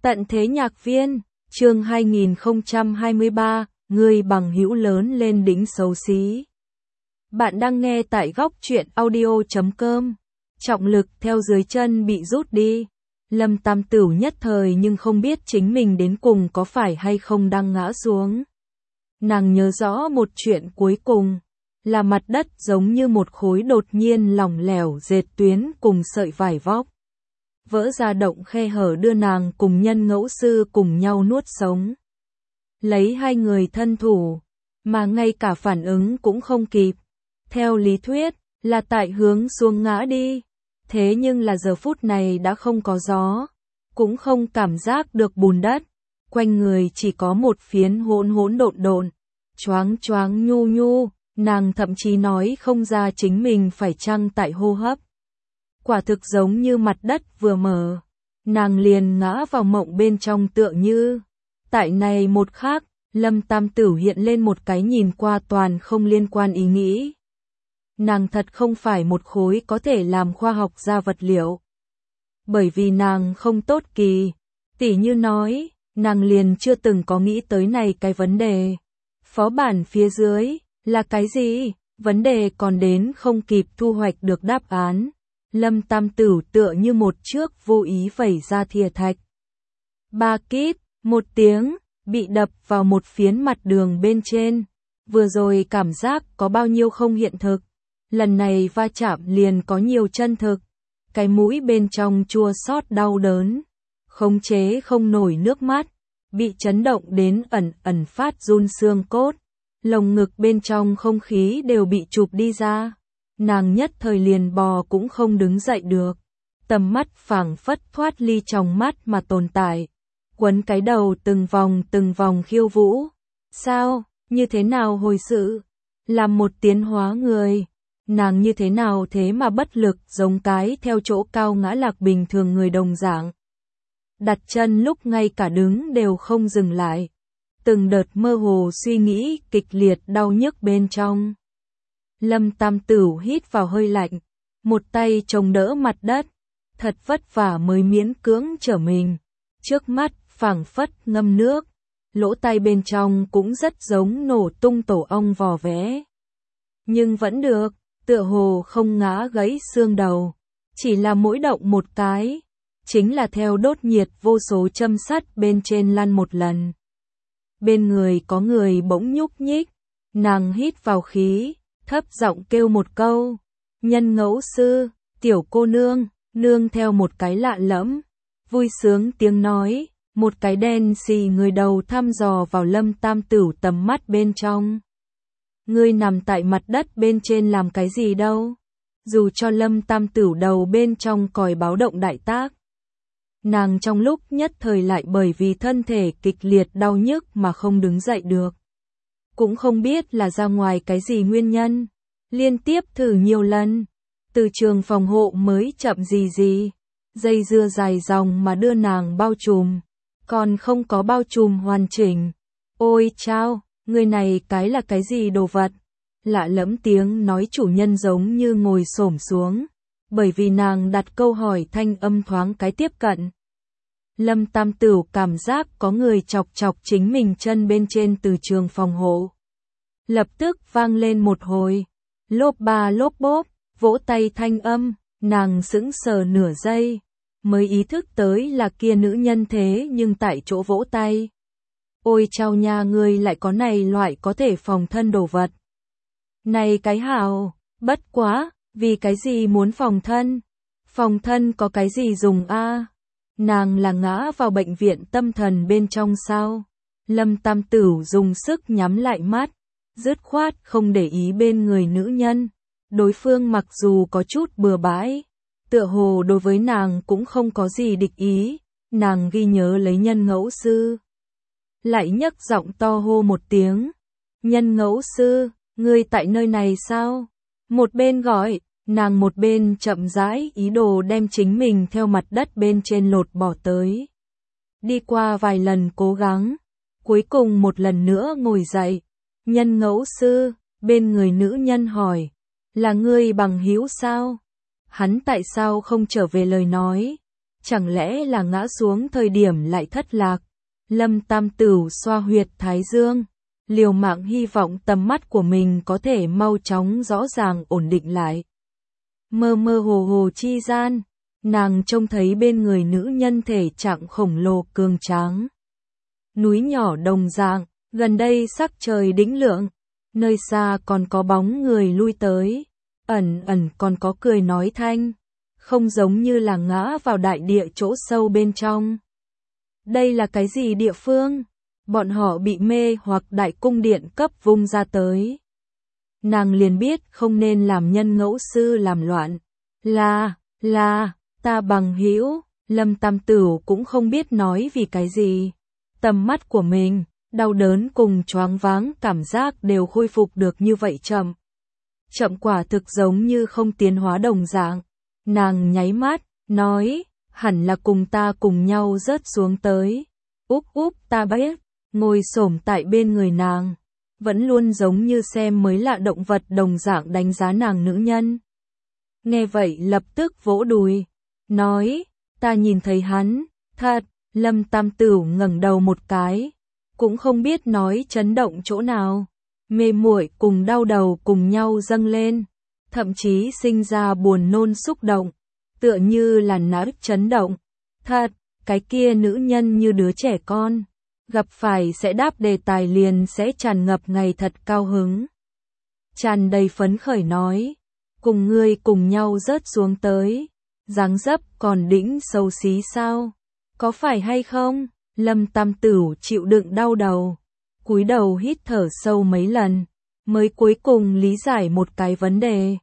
Tận thế nhạc viên, chương 2023, người bằng hữu lớn lên đỉnh xấu xí. Bạn đang nghe tại góc truyện audio.com. Trọng lực theo dưới chân bị rút đi. Lâm Tam Tửu nhất thời nhưng không biết chính mình đến cùng có phải hay không đang ngã xuống. Nàng nhớ rõ một chuyện cuối cùng, là mặt đất giống như một khối đột nhiên lỏng lẻo dệt tuyến cùng sợi vải vóc. Vỡ ra động khe hở đưa nàng cùng Nhân Ngẫu Sư cùng nhau nuốt sống. Lấy hai người thân thủ, mà ngay cả phản ứng cũng không kịp. Theo lý thuyết, là tại hướng xuống ngã đi. Thế nhưng là giờ phút này đã không có gió, cũng không cảm giác được bùn đất. Quanh người chỉ có một phiến hỗn hỗn độn độn, choáng choáng nhu nhu, nàng thậm chí nói không ra chính mình phải chăng tại hô hấp. Quả thực giống như mặt đất vừa mở, nàng liền ngã vào mộng bên trong tựa như. Tại này một khắc, Lâm Tam Tửu hiện lên một cái nhìn qua toàn không liên quan ý nghĩ. Nàng thật không phải một khối có thể làm khoa học ra vật liệu. Bởi vì nàng không tốt kỳ, tỉ như nói, nàng liền chưa từng có nghĩ tới này cái vấn đề. Phó bản phía dưới, là cái gì? Vấn đề còn đến không kịp thu hoạch được đáp án. Lâm Tam Tửu tựa như một trước vô ý vẩy ra thìa thạch. Ba kíp, một tiếng, bị đập vào một phiến mặt đường bên trên. Vừa rồi cảm giác có bao nhiêu không hiện thực. Lần này va chạm liền có nhiều chân thực. Cái mũi bên trong chua xót đau đớn. Khống chế không nổi nước mắt. Bị chấn động đến ẩn phát run xương cốt. Lồng ngực bên trong không khí đều bị chụp đi ra. Nàng nhất thời liền bò cũng không đứng dậy được. Tầm mắt phảng phất thoát ly trong mắt mà tồn tại. Quấn cái đầu từng vòng khiêu vũ. Sao, như thế nào hồi sự? Làm một tiến hóa người. Nàng như thế nào thế mà bất lực giống cái theo chỗ cao ngã lạc bình thường người đồng dạng. Đặt chân lúc ngay cả đứng đều không dừng lại. Từng đợt mơ hồ suy nghĩ kịch liệt đau nhức bên trong. Lâm Tam Tửu hít vào hơi lạnh, một tay chống đỡ mặt đất, thật vất vả mới miễn cưỡng trở mình. Trước mắt phảng phất ngâm nước, lỗ tai bên trong cũng rất giống nổ tung tổ ong vò vẽ. Nhưng vẫn được, tựa hồ không ngã gãy xương đầu, chỉ là mỗi động một cái, chính là theo đốt nhiệt vô số châm sắt bên trên lăn một lần. Bên người có người bỗng nhúc nhích, nàng hít vào khí, thấp giọng kêu một câu, Nhân Ngẫu Sư, tiểu cô nương, nương theo một cái lạ lẫm, vui sướng tiếng nói, một cái đen xì người đầu thăm dò vào Lâm Tam Tửu tầm mắt bên trong. Ngươi nằm tại mặt đất bên trên làm cái gì đâu? Dù cho Lâm Tam Tửu đầu bên trong còi báo động đại tác. Nàng trong lúc nhất thời lại bởi vì thân thể kịch liệt đau nhức mà không đứng dậy được. Cũng không biết là ra ngoài cái gì nguyên nhân. Liên tiếp thử nhiều lần. Từ trường phòng hộ mới chậm gì. Dây dưa dài dòng mà đưa nàng bao trùm. Còn không có bao trùm hoàn chỉnh. Ôi chao, người này cái là cái gì đồ vật? Lạ lẫm tiếng nói chủ nhân giống như ngồi xổm xuống. Bởi vì nàng đặt câu hỏi thanh âm thoáng cái tiếp cận. Lâm Tam Tửu cảm giác có người chọc chọc chính mình chân bên trên từ trường phòng hộ. Lập tức vang lên một hồi, lốp ba lốp bốp, vỗ tay thanh âm, nàng sững sờ nửa giây, mới ý thức tới là kia nữ nhân thế nhưng tại chỗ vỗ tay. Ôi chao nha, ngươi lại có này loại có thể phòng thân đồ vật. Này cái hào, bất quá, vì cái gì muốn phòng thân? Phòng thân có cái gì dùng a? Nàng là ngã vào bệnh viện tâm thần bên trong sao? Lâm Tam Tửu dùng sức nhắm lại mắt, dứt khoát không để ý bên người nữ nhân. Đối phương mặc dù có chút bừa bãi, tựa hồ đối với nàng cũng không có gì địch ý, nàng ghi nhớ lấy Nhân Ngẫu Sư. Lại nhấc giọng to hô một tiếng, Nhân Ngẫu Sư, ngươi tại nơi này sao? Một bên gọi, nàng một bên chậm rãi ý đồ đem chính mình theo mặt đất bên trên lột bỏ tới. Đi qua vài lần cố gắng, cuối cùng một lần nữa ngồi dậy. Nhân Ngẫu Sư, bên người nữ nhân hỏi, là ngươi bằng hữu sao? Hắn tại sao không trở về lời nói? chẳng lẽ là ngã xuống thời điểm lại thất lạc. Lâm Tam Tửu xoa huyệt thái dương, liều mạng hy vọng tầm mắt của mình có thể mau chóng rõ ràng ổn định lại. Mơ mơ hồ hồ chi gian, nàng trông thấy bên người nữ nhân thể trạng khổng lồ cường tráng. Núi nhỏ đồng dạng, gần đây sắc trời đĩnh lượng, nơi xa còn có bóng người lui tới, ẩn ẩn còn có cười nói thanh, không giống như là ngã vào đại địa chỗ sâu bên trong. Đây là cái gì địa phương? Bọn họ bị mê hoặc đại cung điện cấp vung ra tới. Nàng liền biết không nên làm nhân ngẫu sư làm loạn. Là, ta bằng hữu. Lâm Tam Tửu cũng không biết nói vì cái gì. Tầm mắt của mình, đau đớn cùng choáng váng cảm giác đều khôi phục được như vậy chậm. Chậm quả thực giống như không tiến hóa đồng dạng. Nàng nháy mắt, nói, hẳn là cùng ta cùng nhau rớt xuống tới. Úp ta biết, ngồi xổm tại bên người nàng, vẫn luôn giống như xem mới lạ động vật đồng dạng đánh giá nàng nữ nhân. Nghe vậy lập tức vỗ đùi, nói, ta nhìn thấy hắn, thật. Lâm Tam Tửu ngẩng đầu một cái, cũng không biết nói chấn động chỗ nào, mê muội cùng đau đầu cùng nhau dâng lên, thậm chí sinh ra buồn nôn xúc động, tựa như là não chấn động. Thật, cái kia nữ nhân như đứa trẻ con, gặp phải sẽ đáp đề tài liền sẽ tràn ngập ngày thật cao hứng. Tràn đầy phấn khởi nói, cùng ngươi cùng nhau rớt xuống tới, dáng dấp còn đĩnh xấu xí sao? Có phải hay không? Lâm Tam Tửu chịu đựng đau đầu, cúi đầu hít thở sâu mấy lần, mới cuối cùng lý giải một cái vấn đề.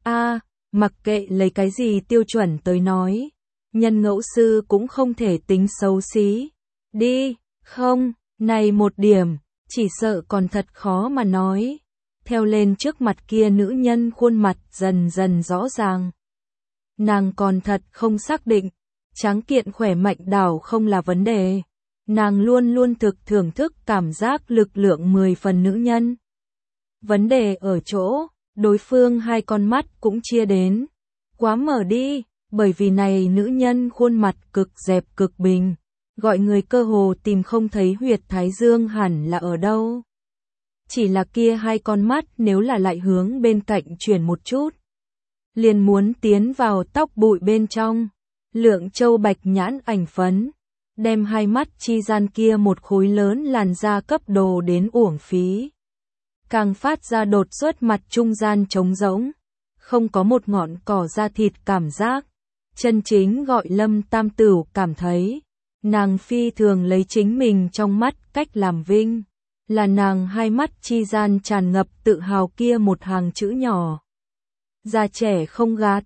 Mặc kệ lấy cái gì tiêu chuẩn tới nói, nhân ngẫu sư cũng không thể tính xấu xí. Đi, không, này một điểm, chỉ sợ còn thật khó mà nói. Theo lên trước mặt kia nữ nhân khuôn mặt dần dần rõ ràng. Nàng còn thật không xác định. Tráng kiện khỏe mạnh đảo không là vấn đề. Nàng luôn luôn thưởng thức cảm giác lực lượng 10 phần nữ nhân. Vấn đề ở chỗ, đối phương hai con mắt cũng chia đến. Quá mở đi, bởi vì này nữ nhân khuôn mặt cực dẹp cực bình. Gọi người cơ hồ tìm không thấy huyệt thái dương hẳn là ở đâu. Chỉ là kia hai con mắt nếu là lại hướng bên cạnh chuyển một chút. Liền muốn tiến vào tóc bụi bên trong. Lượng châu bạch nhãn ảnh phấn, đem hai mắt chi gian kia một khối lớn làn da cấp đồ đến uổng phí. Càng phát ra đột xuất mặt trung gian trống rỗng, không có một ngọn cỏ da thịt cảm giác. Chân chính gọi Lâm Tam Tửu cảm thấy, nàng phi thường lấy chính mình trong mắt cách làm vinh, là nàng hai mắt chi gian tràn ngập tự hào kia một hàng chữ nhỏ. Da trẻ không gạt,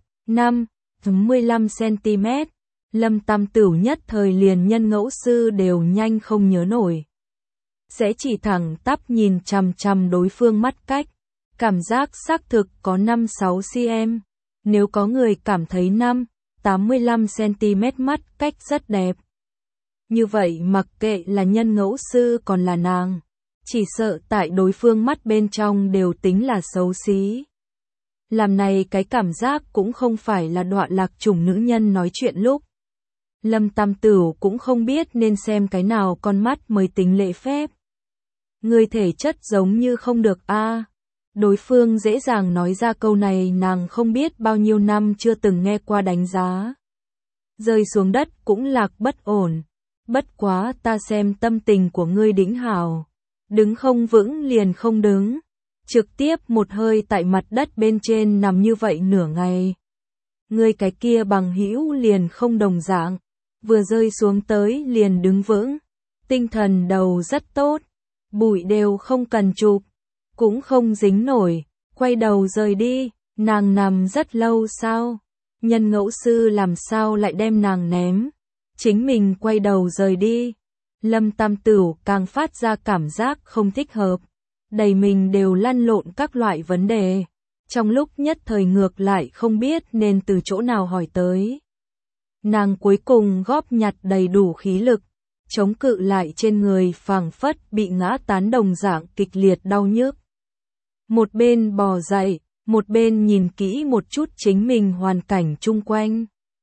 15cm, Lâm Tam Tửu nhất thời liền nhân ngẫu sư đều nhanh không nhớ nổi. Sẽ chỉ thẳng tắp nhìn chằm chằm đối phương mắt cách, cảm giác xác thực có 5-6cm, nếu có người cảm thấy 5-85cm mắt cách rất đẹp. Như vậy mặc kệ là nhân ngẫu sư còn là nàng, chỉ sợ tại đối phương mắt bên trong đều tính là xấu xí. Làm này cái cảm giác cũng không phải là đọa lạc chủng nữ nhân nói chuyện lúc. Lâm Tam Tửu cũng không biết nên xem cái nào con mắt mới tính lễ phép. Người thể chất giống như không được Đối phương dễ dàng nói ra câu này nàng không biết bao nhiêu năm chưa từng nghe qua đánh giá. Rơi xuống đất cũng lạc bất ổn. Bất quá ta xem tâm tình của ngươi đĩnh hảo. Đứng không vững liền không đứng. Trực tiếp một hơi tại mặt đất bên trên nằm như vậy nửa ngày. Ngươi cái kia bằng hữu liền không đồng dạng, vừa rơi xuống tới liền đứng vững, tinh thần đầu rất tốt, bụi đều không cần chụp, cũng không dính nổi, quay đầu rời đi, nàng nằm rất lâu sao? Nhân ngẫu sư làm sao lại đem nàng ném? Chính mình quay đầu rời đi. Lâm Tam Tửu càng phát ra cảm giác không thích hợp. Đầy mình đều lăn lộn các loại vấn đề. Trong lúc nhất thời ngược lại không biết nên từ chỗ nào hỏi tới. Nàng cuối cùng góp nhặt đầy đủ khí lực, chống cự lại trên người phảng phất bị ngã tán đồng dạng kịch liệt đau nhức. Một bên bò dậy, một bên nhìn kỹ một chút chính mình hoàn cảnh chung quanh.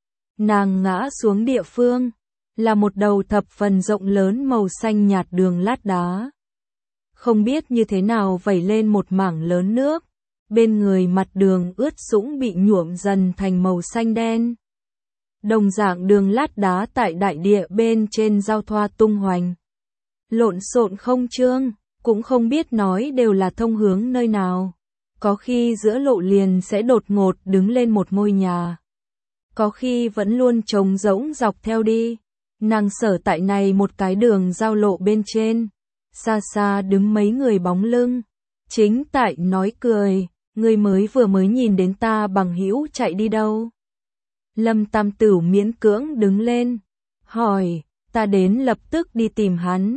Nàng ngã xuống địa phương, là một đầu thập phần rộng lớn màu xanh nhạt đường lát đá. Không biết như thế nào vẩy lên một mảng lớn nước, bên người mặt đường ướt sũng bị nhuộm dần thành màu xanh đen. Đồng dạng đường lát đá tại đại địa bên trên giao thoa tung hoành. Lộn xộn không chương, cũng không biết nói đều là thông hướng nơi nào. Có khi giữa lộ liền sẽ đột ngột đứng lên một ngôi nhà. Có khi vẫn luôn trống rỗng dọc theo đi. Nàng sở tại này một cái đường giao lộ bên trên. Xa xa đứng mấy người bóng lưng. Chính tại nói cười, người vừa mới nhìn đến ta bằng hữu chạy đi đâu. Lâm Tam Tửu miễn cưỡng đứng lên. Hỏi, ta đến lập tức đi tìm hắn.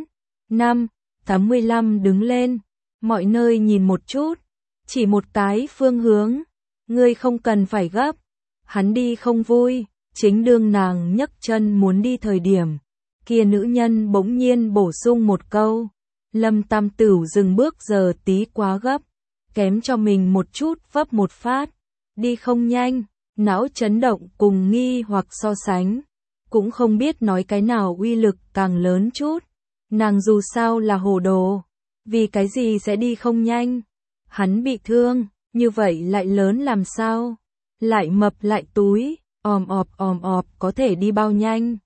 5/15 đứng lên. Mọi nơi nhìn một chút. Chỉ một cái phương hướng. Ngươi không cần phải gấp. Hắn đi không vui. Chính đương nàng nhấc chân muốn đi thời điểm. Kia nữ nhân bỗng nhiên bổ sung một câu. Lâm Tam Tửu dừng bước giờ tí quá gấp. Kém cho mình một chút vấp một phát. Đi không nhanh. Não chấn động cùng nghi hoặc so sánh. Cũng không biết nói cái nào uy lực càng lớn chút. Nàng dù sao là hồ đồ. Vì cái gì sẽ đi không nhanh. Hắn bị thương, như vậy lại lớn làm sao? Lại mập lại túi, òm ọp có thể đi bao nhanh?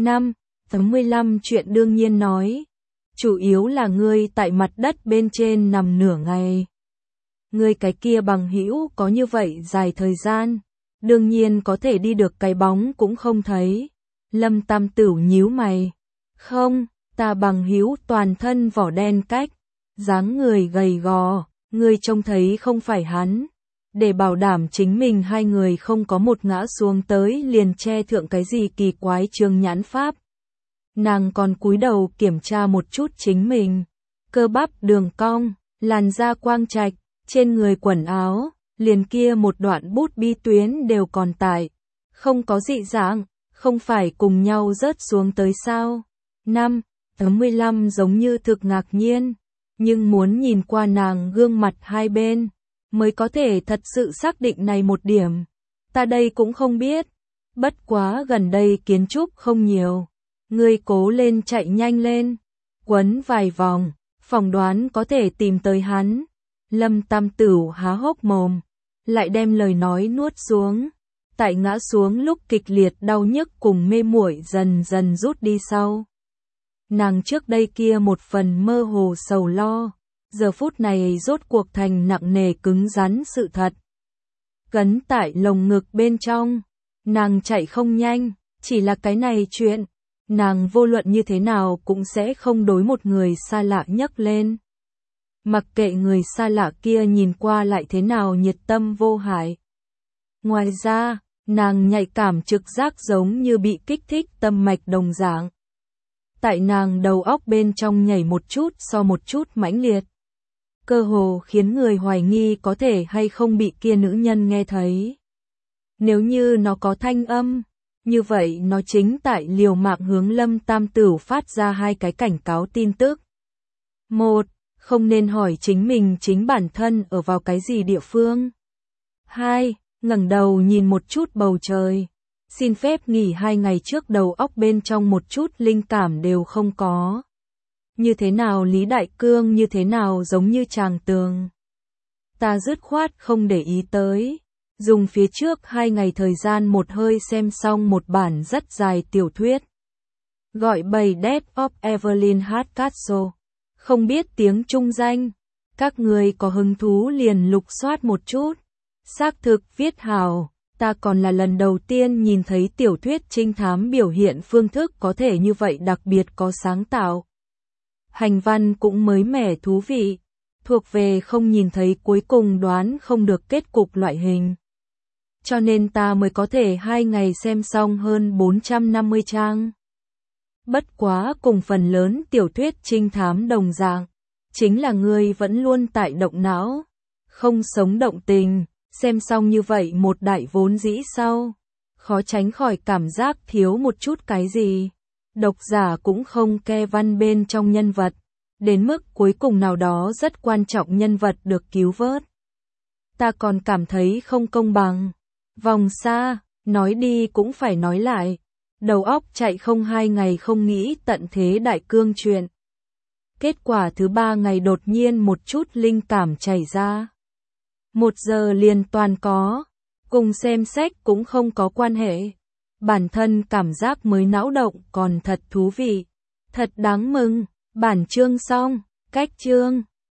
5/15 chuyện đương nhiên nói. Chủ yếu là ngươi tại mặt đất bên trên nằm nửa ngày. Ngươi cái kia bằng hữu có như vậy dài thời gian. Đương nhiên có thể đi được cái bóng cũng không thấy. Lâm Tam Tửu nhíu mày. Không, ta bằng hữu toàn thân vỏ đen cách. Dáng người gầy gò. Ngươi trông thấy không phải hắn. Để bảo đảm chính mình hai người không có một ngã xuống tới liền che thượng cái gì kỳ quái trương nhãn pháp. Nàng còn cúi đầu kiểm tra một chút chính mình. Cơ bắp đường cong, làn da quang trạch, trên người quần áo, liền kia một đoạn bút bi tuyến đều còn tại. Không có dị dạng, không phải cùng nhau rớt xuống tới sao. 5/15 giống như thực ngạc nhiên. Nhưng muốn nhìn qua nàng gương mặt hai bên, mới có thể thật sự xác định này một điểm. Ta đây cũng không biết. Bất quá gần đây kiến trúc không nhiều. Ngươi cố lên chạy nhanh lên. Quấn vài vòng, phỏng đoán có thể tìm tới hắn. Lâm Tam Tửu há hốc mồm, lại đem lời nói nuốt xuống. Tại ngã xuống lúc kịch liệt đau nhức cùng mê muội dần dần rút đi sau. Nàng trước đây kia một phần mơ hồ sầu lo, giờ phút này rốt cuộc thành nặng nề cứng rắn sự thật. Cấn tại lồng ngực bên trong, nàng chạy không nhanh, chỉ là cái này chuyện, nàng vô luận như thế nào cũng sẽ không đối một người xa lạ nhấc lên. Mặc kệ người xa lạ kia nhìn qua lại thế nào nhiệt tâm vô hại. Ngoài ra, nàng nhạy cảm trực giác giống như bị kích thích tâm mạch đồng dạng. Tại nàng đầu óc bên trong nhảy một chút so một chút mãnh liệt. Cơ hồ khiến người hoài nghi có thể hay không bị kia nữ nhân nghe thấy. Nếu như nó có thanh âm, như vậy nó chính tại liều mạng hướng Lâm Tam Tửu phát ra hai cái cảnh cáo tin tức. 1. Không nên hỏi chính mình chính bản thân ở vào cái gì địa phương. 2. Ngẩng đầu nhìn một chút bầu trời. Xin phép nghỉ 2 ngày trước đầu óc bên trong một chút linh cảm đều không có. Như thế nào Lý Đại Cương như thế nào giống như tràng tường. Ta dứt khoát không để ý tới. Dùng phía trước 2 ngày thời gian một hơi xem xong một bản rất dài tiểu thuyết. Gọi bầy Death of Evelyn Hardcastle. Không biết tiếng Trung danh. Các người có hứng thú liền lục soát một chút. Xác thực viết hào. Ta còn là lần đầu tiên nhìn thấy tiểu thuyết trinh thám biểu hiện phương thức có thể như vậy đặc biệt có sáng tạo. Hành văn cũng mới mẻ thú vị, thuộc về không nhìn thấy cuối cùng đoán không được kết cục loại hình. Cho nên ta mới có thể 2 ngày xem xong hơn 450 trang. Bất quá cùng phần lớn tiểu thuyết trinh thám đồng dạng, chính là người vẫn luôn tại động não, không sống động tình. Xem xong như vậy một đại vốn dĩ sau, khó tránh khỏi cảm giác thiếu một chút cái gì. Độc giả cũng không ke văn bên trong nhân vật, đến mức cuối cùng nào đó rất quan trọng nhân vật được cứu vớt. Ta còn cảm thấy không công bằng. Vòng xa, Nói đi cũng phải nói lại. Đầu óc chạy không 2 ngày không nghĩ tận thế đại cương chuyện. Kết quả thứ 3 ngày đột nhiên một chút linh cảm chảy ra. 1 giờ liền toàn có. Cùng xem sách cũng không có quan hệ. Bản thân cảm giác mới não động còn thật thú vị. Thật đáng mừng. Bản chương xong. Cách chương.